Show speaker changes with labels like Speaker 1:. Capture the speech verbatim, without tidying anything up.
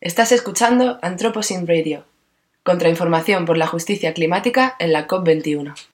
Speaker 1: Estás escuchando Anthropocene Radio, contrainformación por la justicia climática en la COP veintiuno.